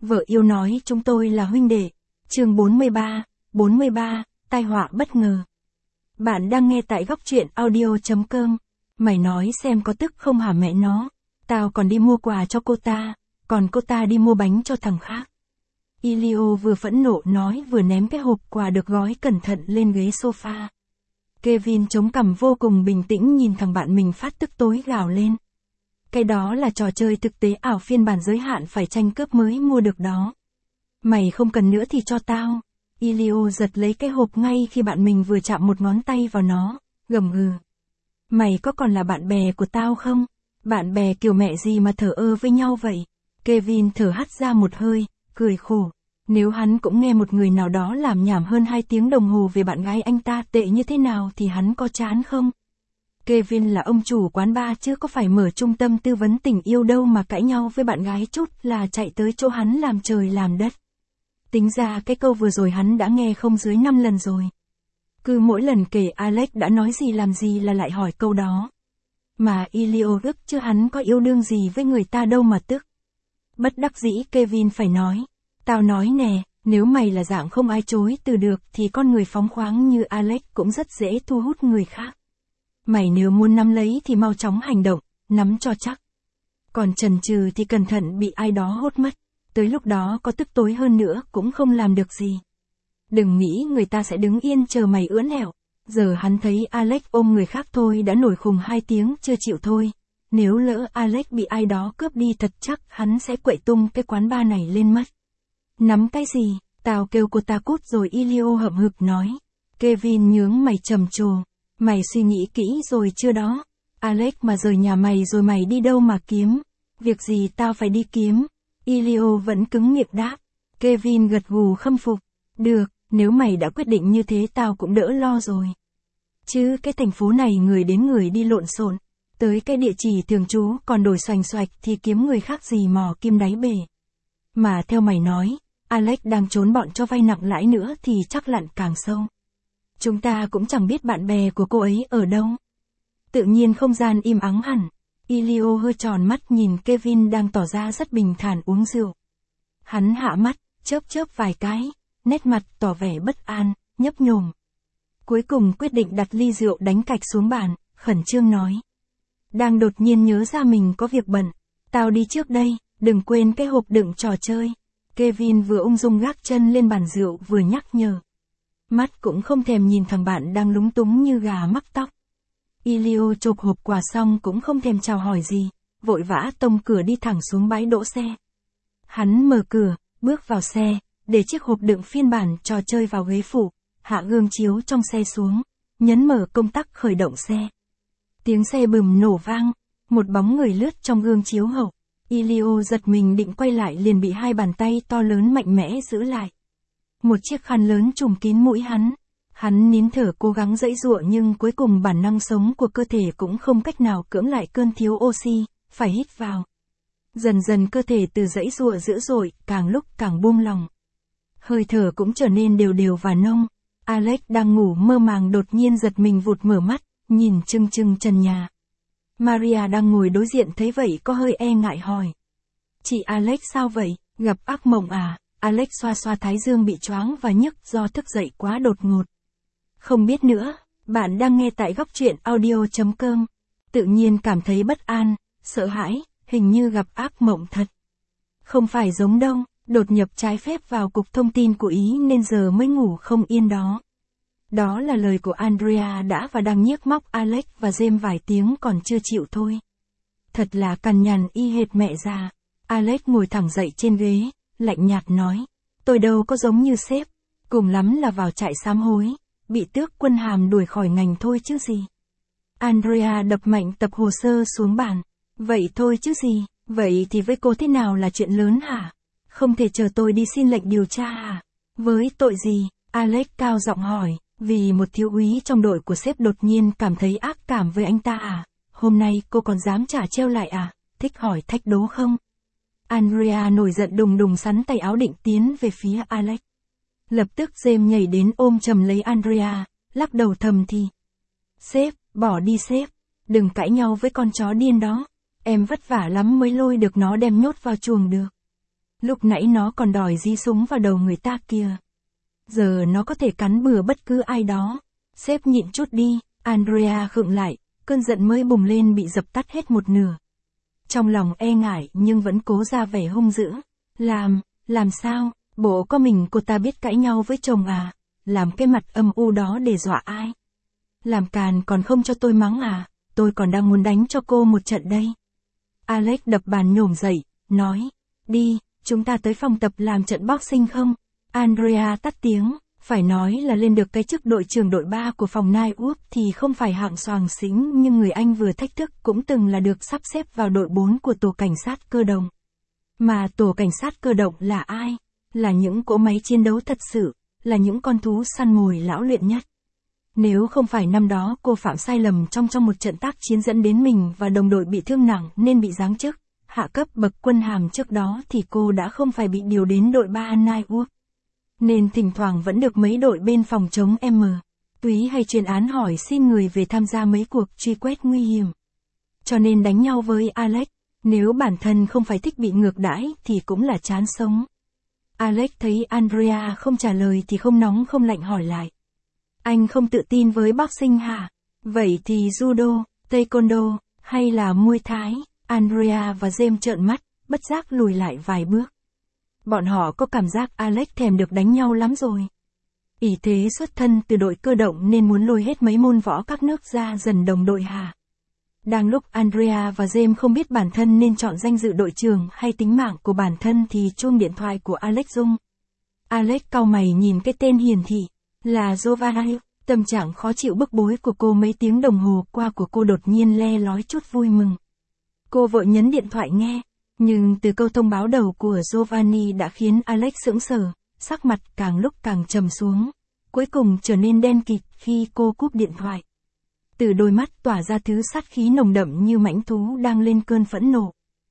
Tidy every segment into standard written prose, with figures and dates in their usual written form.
Vợ yêu nói chúng tôi là huynh đệ. Chương 43, tai họa bất ngờ. Bạn đang nghe tại góc truyện audio.com. Mày nói xem có tức không hả mẹ nó? Tao còn đi mua quà cho cô ta, còn cô ta đi mua bánh cho thằng khác. Elio vừa phẫn nộ nói vừa ném cái hộp quà được gói cẩn thận lên ghế sofa. Kevin chống cằm vô cùng bình tĩnh nhìn thằng bạn mình phát tức tối gào lên. Cái đó là trò chơi thực tế ảo phiên bản giới hạn phải tranh cướp mới mua được đó. Mày không cần nữa thì cho tao. Elio giật lấy cái hộp ngay khi bạn mình vừa chạm một ngón tay vào nó, gầm gừ. Mày có còn là bạn bè của tao không? Bạn bè kiểu mẹ gì mà thờ ơ với nhau vậy? Kevin thở hắt ra một hơi, cười khổ. Nếu hắn cũng nghe một người nào đó làm nhảm hơn 2 tiếng đồng hồ về bạn gái anh ta tệ như thế nào thì hắn có chán không? Kevin là ông chủ quán bar chứ có phải mở trung tâm tư vấn tình yêu đâu mà cãi nhau với bạn gái chút là chạy tới chỗ hắn làm trời làm đất. Tính ra cái câu vừa rồi hắn đã nghe không dưới 5 lần rồi. Cứ mỗi lần kể Alex đã nói gì làm gì là lại hỏi câu đó. Mà Elio ức chứ hắn có yêu đương gì với người ta đâu mà tức. Bất đắc dĩ Kevin phải nói. Tao nói nè, nếu mày là dạng không ai chối từ được thì con người phóng khoáng như Alex cũng rất dễ thu hút người khác. Mày nếu muốn nắm lấy thì mau chóng hành động, nắm cho chắc. Còn chần chừ thì cẩn thận bị ai đó hốt mất. Tới lúc đó có tức tối hơn nữa cũng không làm được gì. Đừng nghĩ người ta sẽ đứng yên chờ mày ưỡn ẹo. Giờ hắn thấy Alex ôm người khác thôi đã nổi khùng 2 tiếng chưa chịu thôi. Nếu lỡ Alex bị ai đó cướp đi thật chắc hắn sẽ quậy tung cái quán bar này lên mất. Nắm cái gì, tao kêu cô ta cút rồi Elio hậm hực nói. Kevin nhướng mày trầm trồ. Mày suy nghĩ kỹ rồi chưa đó? Alex mà rời nhà mày rồi mày đi đâu mà kiếm? Việc gì tao phải đi kiếm? Elio vẫn cứng miệng đáp. Kevin gật gù khâm phục. Được, nếu mày đã quyết định như thế tao cũng đỡ lo rồi. Chứ cái thành phố này người đến người đi lộn xộn. Tới cái địa chỉ thường trú còn đổi xoành xoạch thì kiếm người khác gì mò kim đáy bể. Mà theo mày nói, Alex đang trốn bọn cho vay nặng lãi nữa thì chắc lặn càng sâu. Chúng ta cũng chẳng biết bạn bè của cô ấy ở đâu. Tự nhiên không gian im ắng hẳn. Elio hơi tròn mắt nhìn Kevin đang tỏ ra rất bình thản uống rượu. Hắn hạ mắt, chớp vài cái, nét mặt tỏ vẻ bất an, nhấp nhổm. Cuối cùng quyết định đặt ly rượu đánh cạch xuống bàn, khẩn trương nói. Đang đột nhiên nhớ ra mình có việc bận. Tao đi trước đây, đừng quên cái hộp đựng trò chơi. Kevin vừa ung dung gác chân lên bàn rượu vừa nhắc nhở. Mắt cũng không thèm nhìn thằng bạn đang lúng túng như gà mắc tóc. Elio chộp hộp quà xong cũng không thèm chào hỏi gì, vội vã tông cửa đi thẳng xuống bãi đỗ xe. Hắn mở cửa, bước vào xe, để chiếc hộp đựng phiên bản trò chơi vào ghế phụ, hạ gương chiếu trong xe xuống, nhấn mở công tắc khởi động xe. Tiếng xe bùm nổ vang, một bóng người lướt trong gương chiếu hậu. Elio giật mình định quay lại liền bị 2 bàn tay to lớn mạnh mẽ giữ lại. Một chiếc khăn lớn trùm kín mũi hắn. Hắn nín thở cố gắng giãy giụa nhưng cuối cùng bản năng sống của cơ thể cũng không cách nào cưỡng lại cơn thiếu oxy, phải hít vào. Dần dần cơ thể từ giãy giụa dữ dội, càng lúc càng buông lỏng. Hơi thở cũng trở nên đều đều và nông. Alex đang ngủ mơ màng đột nhiên giật mình vụt mở mắt, nhìn chưng chưng trần nhà. Maria đang ngồi đối diện thấy vậy có hơi e ngại hỏi. Chị Alex sao vậy, gặp ác mộng à? Alex xoa xoa thái dương bị choáng và nhức do thức dậy quá đột ngột. Không biết nữa, bạn đang nghe tại góc truyện audio.com. Tự nhiên cảm thấy bất an, sợ hãi, hình như gặp ác mộng thật. Không phải giống đâu, đột nhập trái phép vào cục thông tin của Ý nên giờ mới ngủ không yên đó. Đó là lời của Andrea đã và đang nhiếc móc Alex và James vài tiếng còn chưa chịu thôi. Thật là cằn nhằn y hệt mẹ già. Alex ngồi thẳng dậy trên ghế, lạnh nhạt nói. Tôi đâu có giống như sếp, cùng lắm là vào trại sám hối, bị tước quân hàm đuổi khỏi ngành thôi chứ gì. Andrea đập mạnh tập hồ sơ xuống bàn. Vậy thôi chứ gì, vậy thì với cô thế nào là chuyện lớn hả? Không thể chờ tôi đi xin lệnh điều tra hả? Với tội gì? Alex cao giọng hỏi, vì một thiếu úy trong đội của sếp đột nhiên cảm thấy ác cảm với anh ta à? Hôm nay cô còn dám trả treo lại à? Thích hỏi thách đố không? Andrea nổi giận đùng đùng sắn tay áo định tiến về phía Alex. Lập tức James nhảy đến ôm chầm lấy Andrea, lắc đầu thầm thì. Sếp, bỏ đi sếp, đừng cãi nhau với con chó điên đó. Em vất vả lắm mới lôi được nó đem nhốt vào chuồng được. Lúc nãy nó còn đòi dí súng vào đầu người ta kìa. Giờ nó có thể cắn bừa bất cứ ai đó. Sếp nhịn chút đi, Andrea khựng lại, cơn giận mới bùng lên bị dập tắt hết một nửa. Trong lòng e ngại nhưng vẫn cố ra vẻ hung dữ. Làm sao, bộ có mình cô ta biết cãi nhau với chồng à? Làm cái mặt âm u đó để dọa ai? Làm càn còn không cho tôi mắng à? Tôi còn đang muốn đánh cho cô một trận đây. Alex đập bàn nhổm dậy, nói, đi, chúng ta tới phòng tập làm trận boxing không? Andrea tắt tiếng, phải nói là lên được cái chức đội trưởng đội 3 của phòng Nightwood thì không phải hạng xoàng xính, nhưng người anh vừa thách thức cũng từng là được sắp xếp vào đội 4 của tổ cảnh sát cơ động. Mà tổ cảnh sát cơ động là ai? Là những cỗ máy chiến đấu thật sự, là những con thú săn mồi lão luyện nhất. Nếu không phải năm đó cô phạm sai lầm trong một trận tác chiến dẫn đến mình và đồng đội bị thương nặng nên bị giáng chức, hạ cấp bậc quân hàm trước đó thì cô đã không phải bị điều đến đội 3 Nightwood. Nên thỉnh thoảng vẫn được mấy đội bên phòng chống túy hay chuyên án hỏi xin người về tham gia mấy cuộc truy quét nguy hiểm. Cho nên đánh nhau với Alex, nếu bản thân không phải thích bị ngược đãi thì cũng là chán sống. Alex thấy Andrea không trả lời thì không nóng không lạnh hỏi lại. Anh không tự tin với boxing hả? Vậy thì judo, taekwondo, hay là muay thái? Andrea và James trợn mắt, bất giác lùi lại vài bước. Bọn họ có cảm giác Alex thèm được đánh nhau lắm rồi. Ỷ thế xuất thân từ đội cơ động nên muốn lôi hết mấy môn võ các nước ra dần đồng đội hả? Đang lúc Andrea và James không biết bản thân nên chọn danh dự đội trưởng hay tính mạng của bản thân thì chuông điện thoại của Alex rung. Alex cau mày nhìn cái tên hiển thị, là Giovanni. Tâm trạng khó chịu bức bối của cô mấy tiếng đồng hồ qua của cô đột nhiên le lói chút vui mừng. Cô vội nhấn điện thoại nghe, nhưng từ câu thông báo đầu của Giovanni đã khiến Alex sững sờ, sắc mặt càng lúc càng trầm xuống, cuối cùng trở nên đen kịt khi cô cúp điện thoại. Từ đôi mắt tỏa ra thứ sát khí nồng đậm như mãnh thú đang lên cơn phẫn nộ.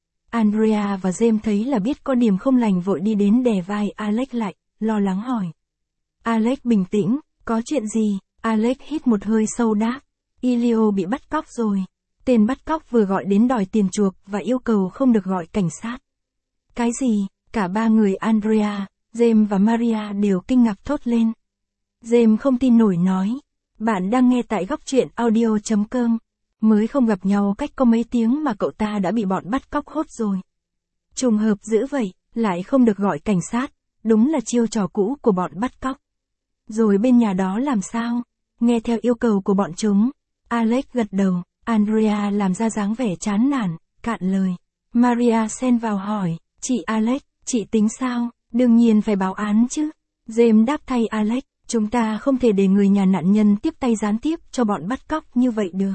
Andrea và James thấy là biết có điểm không lành vội đi đến đè vai Alex lại, lo lắng hỏi. Alex bình tĩnh, có chuyện gì? Alex hít một hơi sâu đáp. Elio bị bắt cóc rồi. Tên bắt cóc vừa gọi đến đòi tiền chuộc và yêu cầu không được gọi cảnh sát. Cái gì? Cả ba người Andrea, James và Maria đều kinh ngạc thốt lên. James không tin nổi nói. Bạn đang nghe tại góc truyện audio.com. Mới không gặp nhau cách có mấy tiếng mà cậu ta đã bị bọn bắt cóc hốt rồi. Trùng hợp dữ vậy, lại không được gọi cảnh sát. Đúng là chiêu trò cũ của bọn bắt cóc. Rồi bên nhà đó làm sao? Nghe theo yêu cầu của bọn chúng. Alex gật đầu, Andrea làm ra dáng vẻ chán nản, cạn lời. Maria xen vào hỏi, chị Alex, chị tính sao? Đương nhiên phải báo án chứ. James đáp thay Alex, chúng ta không thể để người nhà nạn nhân tiếp tay gián tiếp cho bọn bắt cóc như vậy được.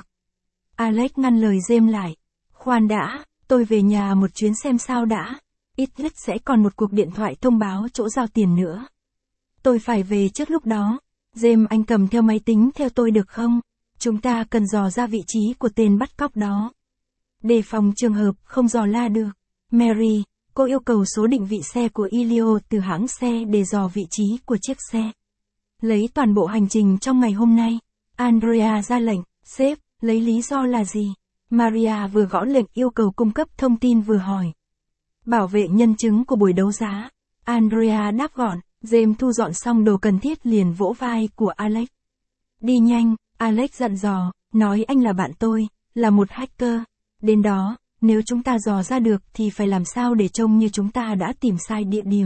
Alex ngăn lời James lại. Khoan đã, tôi về nhà một chuyến xem sao đã. Ít nhất sẽ còn một cuộc điện thoại thông báo chỗ giao tiền nữa. Tôi phải về trước lúc đó. James, anh cầm theo máy tính theo tôi được không? Chúng ta cần dò ra vị trí của tên bắt cóc đó. Đề phòng trường hợp không dò la được. Mary, cô yêu cầu số định vị xe của Elio từ hãng xe để dò vị trí của chiếc xe. Lấy toàn bộ hành trình trong ngày hôm nay. Andrea ra lệnh, sếp, lấy lý do là gì? Maria vừa gõ lệnh yêu cầu cung cấp thông tin vừa hỏi. Bảo vệ nhân chứng của buổi đấu giá. Andrea đáp gọn. James thu dọn xong đồ cần thiết liền vỗ vai của Alex. Đi nhanh, Alex dặn dò, nói anh là bạn tôi, là một hacker. Đến đó, nếu chúng ta dò ra được thì phải làm sao để trông như chúng ta đã tìm sai địa điểm.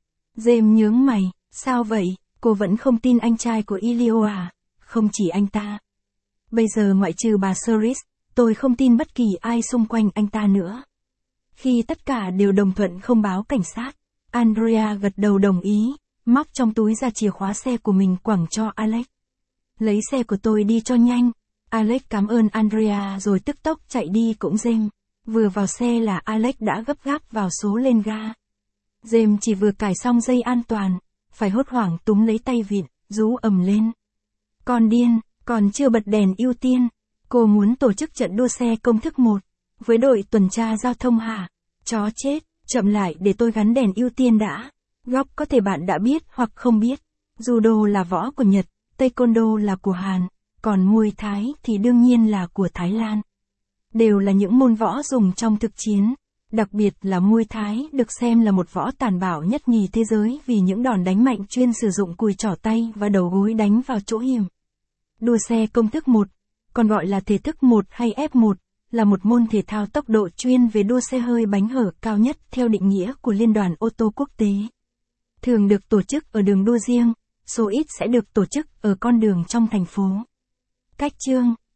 James nhướng mày, sao vậy, cô vẫn không tin anh trai của Elio à? Không chỉ anh ta. Bây giờ ngoại trừ bà Ceres, tôi không tin bất kỳ ai xung quanh anh ta nữa. Khi tất cả đều đồng thuận không báo cảnh sát, Andrea gật đầu đồng ý, móc trong túi ra chìa khóa xe của mình quẳng cho Alex. Lấy xe của tôi đi cho nhanh. Alex cảm ơn Andrea rồi tức tốc chạy đi cũng James. Vừa vào xe là Alex đã gấp gáp vào số lên ga. James chỉ vừa cài xong dây an toàn, phải hốt hoảng túm lấy tay vịn, rú ầm lên. Con điên, còn chưa bật đèn ưu tiên. Cô muốn tổ chức trận đua xe công thức 1, với đội tuần tra giao thông hả? Chó chết, chậm lại để tôi gắn đèn ưu tiên đã. Góc có thể bạn đã biết hoặc không biết. Judo là võ của Nhật, Taekwondo là của Hàn, còn Muay Thái thì đương nhiên là của Thái Lan. Đều là những môn võ dùng trong thực chiến. Đặc biệt là Muay Thái được xem là một võ tàn bạo nhất nhì thế giới vì những đòn đánh mạnh chuyên sử dụng cùi trỏ tay và đầu gối đánh vào chỗ hiểm. Đua xe công thức 1, còn gọi là thể thức 1 hay F1, là một môn thể thao tốc độ chuyên về đua xe hơi bánh hở cao nhất theo định nghĩa của Liên đoàn ô tô quốc tế. Thường được tổ chức ở đường đua riêng, số ít sẽ được tổ chức ở con đường trong thành phố. Cách chương